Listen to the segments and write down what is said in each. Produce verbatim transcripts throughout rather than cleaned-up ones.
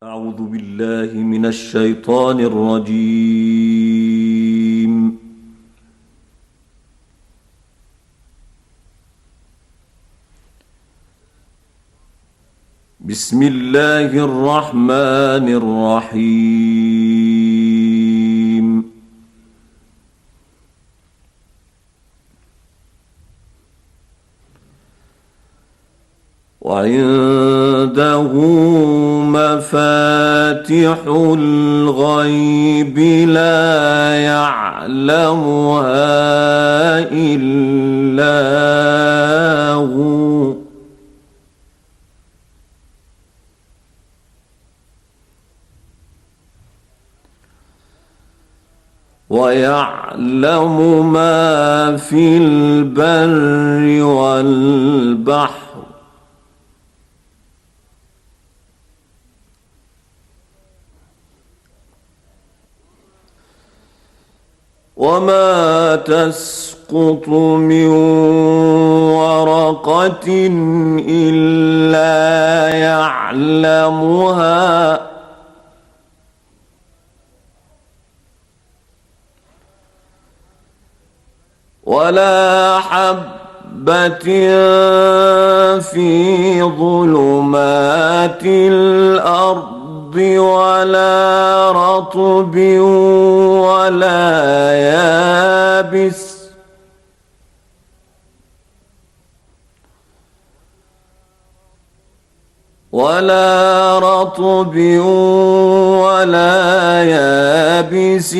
أعوذ بالله من الشيطان الرجيم. بسم الله الرحمن الرحيم. وعنده مفاتح الغيب لا يعلمها إلا هو ويعلم ما في البر والبحر وما تسقط من ورقة إلا يعلمها ولا حبة في ظلمات الأرض ولا رطب ولا يابس ولا رطب ولا يابس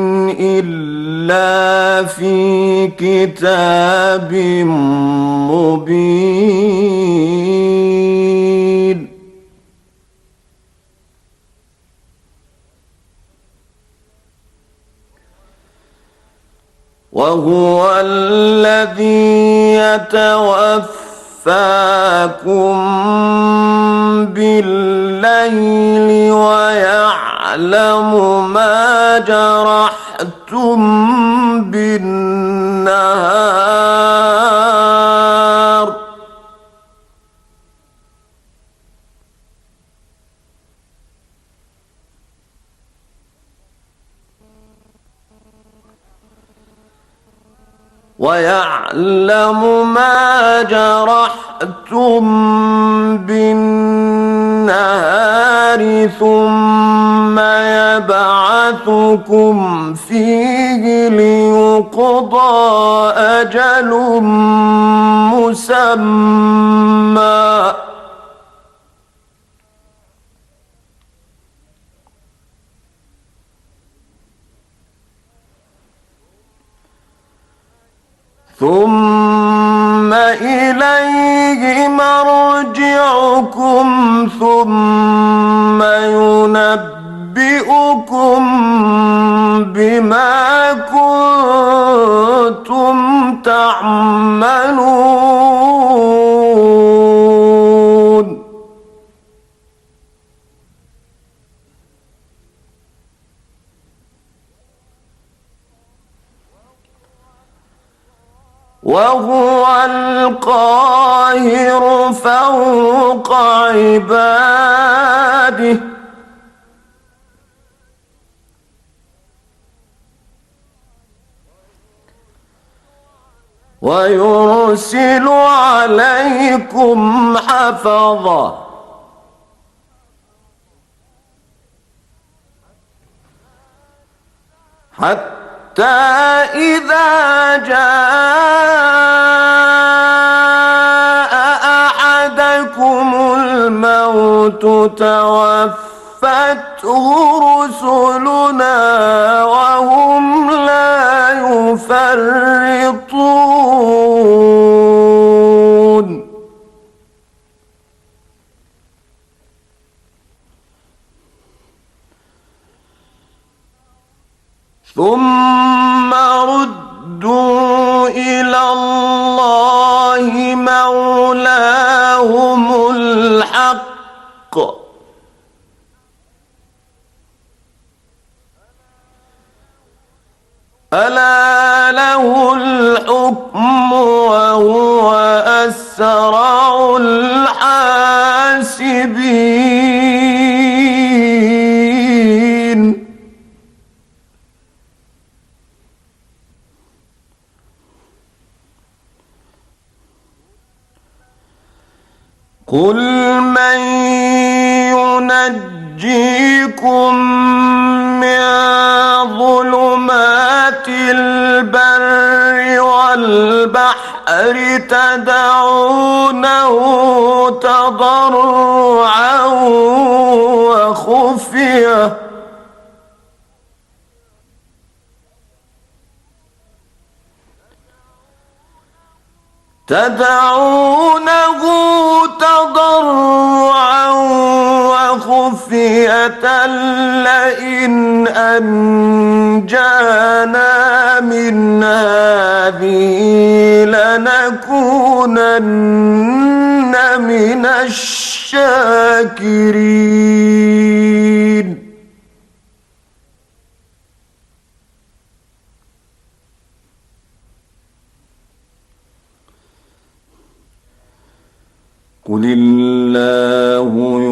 إلا في كتاب مبين. وهو الذي يتوفاكم بالليل ويعلم ما جرحتم بالنهار ويعلم ما جرحتم بالنهار ثم يبعثكم فيه ليقضى أجل مسمى ثم إليه مرجعكم ثم ينبئكم بما كنتم تعملون. وهو القاهر فوق عباده ويرسل عليكم حفظة حتى حتى إذا جاء أحدكم الموت توفته رسلنا وهم لا يفرطون. ثم ردوا إلى الله مولاهم الحق ألا له الحكم وهو أسرع الحاسبين. قل من ينجيكم من ظلمات البر والبحر تدعونه تضرعا وخفية تدعونه تضرعا وخفية لئن أنجانا من هذه لنكونن من الشاكرين. قل الله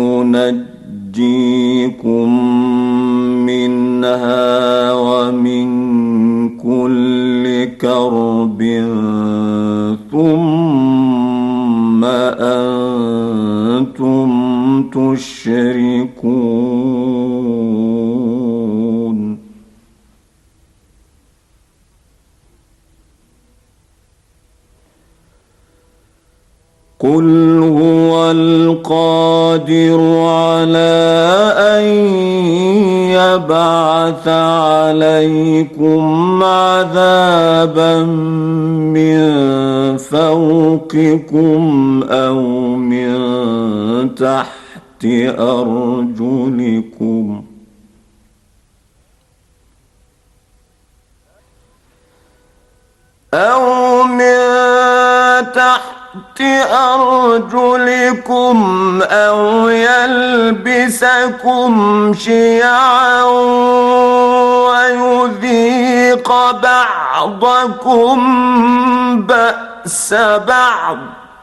ينجيكم منها ومن كل كرب ثم أنتم تشركون. قل هو القادر على أن يبعث عليكم عذابا من فوقكم أو من تحت أرجلكم أو من تحت أرجلكم أو يلبسكم شيعا ويذيق بعضكم بأس بعض.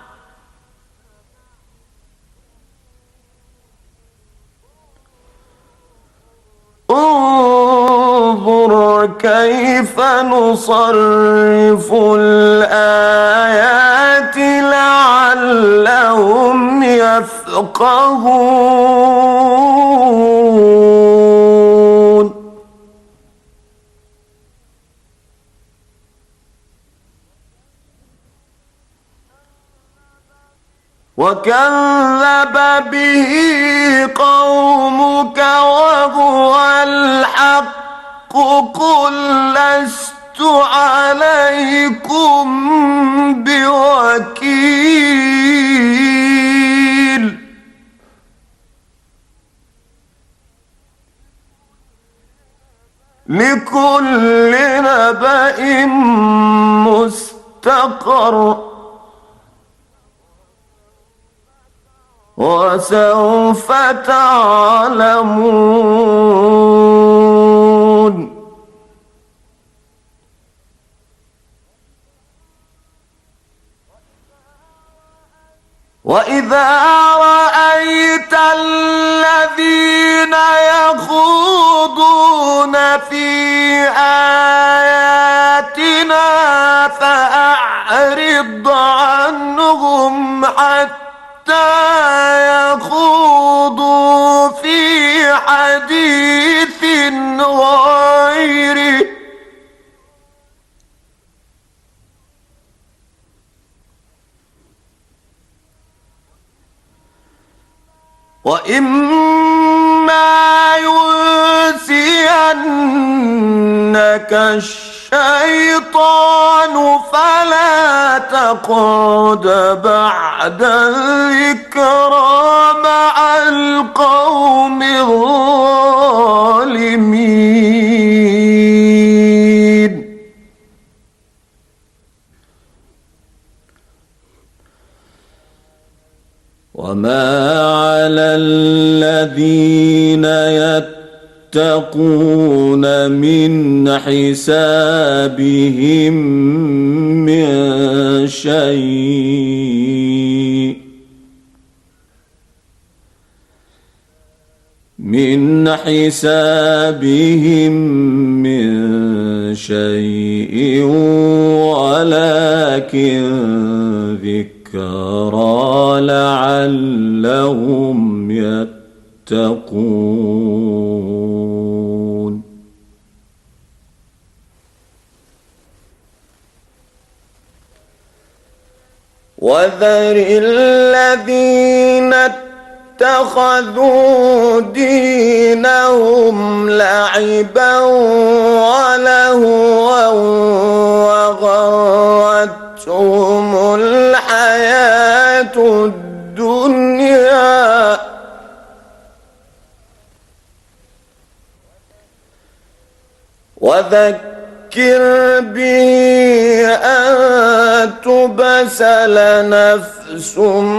انظر كيف نصرف الآيات لعلهم يفقهون. وكذب به قومك وهو الحق قل لست عليكم بوكيل. لكل نبأ مستقر وسوف تعلمون. وإذا رأيت الذين يخوضون في آياتنا فأعرض عنهم حتى يخوضوا في حديث غيره وإما ينسينك الشيطان فلا تقعد بعد الذكرى مع القوم الظالمين. وما على الذين يتقون من حسابهم من شيء من حسابهم من شيء ولكن ذكرى لعلهم لعلهم يتقون. وذر الذين اتخذوا دينهم لعبا ولهوا وغرتهم الحياة الدنيا وذكر به أن تبسل نفس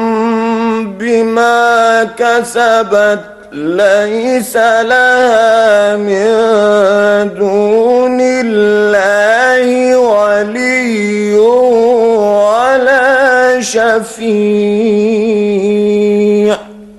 بما كسبت ليس لها من دون الله ولي ولا شفيع.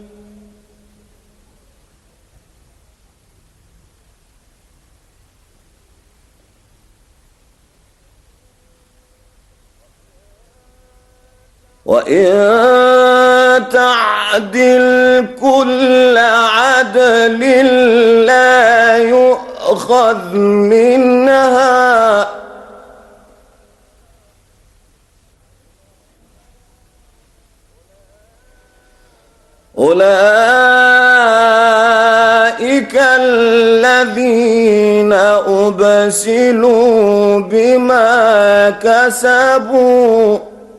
وإن تعدل كل عدل لا يؤخذ منها أولئك الذين أبسلوا بما كسبوا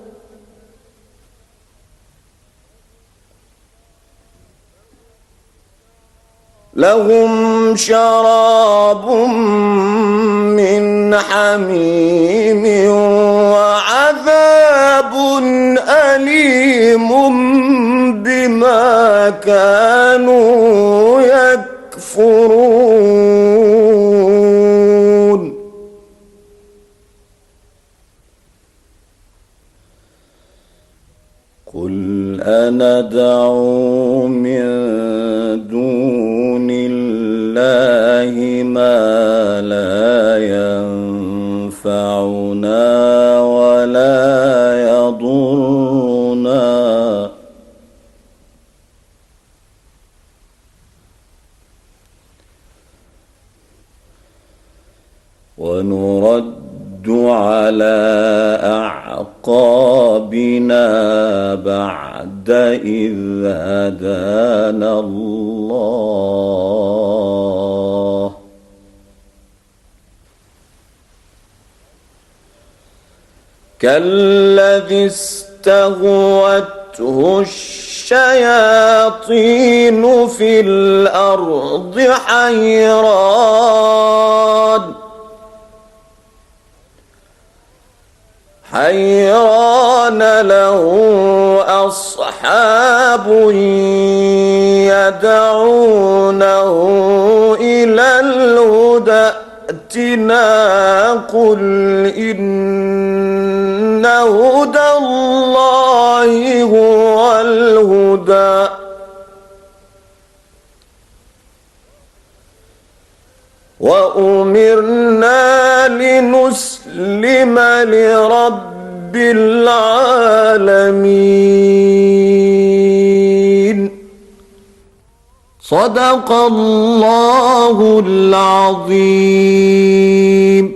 لهم شراب من حميم وعذاب أليم بما كانوا يكفرون. قل أندعو من دون الله ما لا ينفعنا ولا يضرنا ونرد على أعقابنا بعد إذ هدانا الله كالذي استهوته الشياطين في الأرض حيران حيران له أصحاب يدعونه إلى الهدى ائتنا قل إن هدى الله هو الهدى وأمرنا لنسلم لرب العالمين. صدق الله العظيم.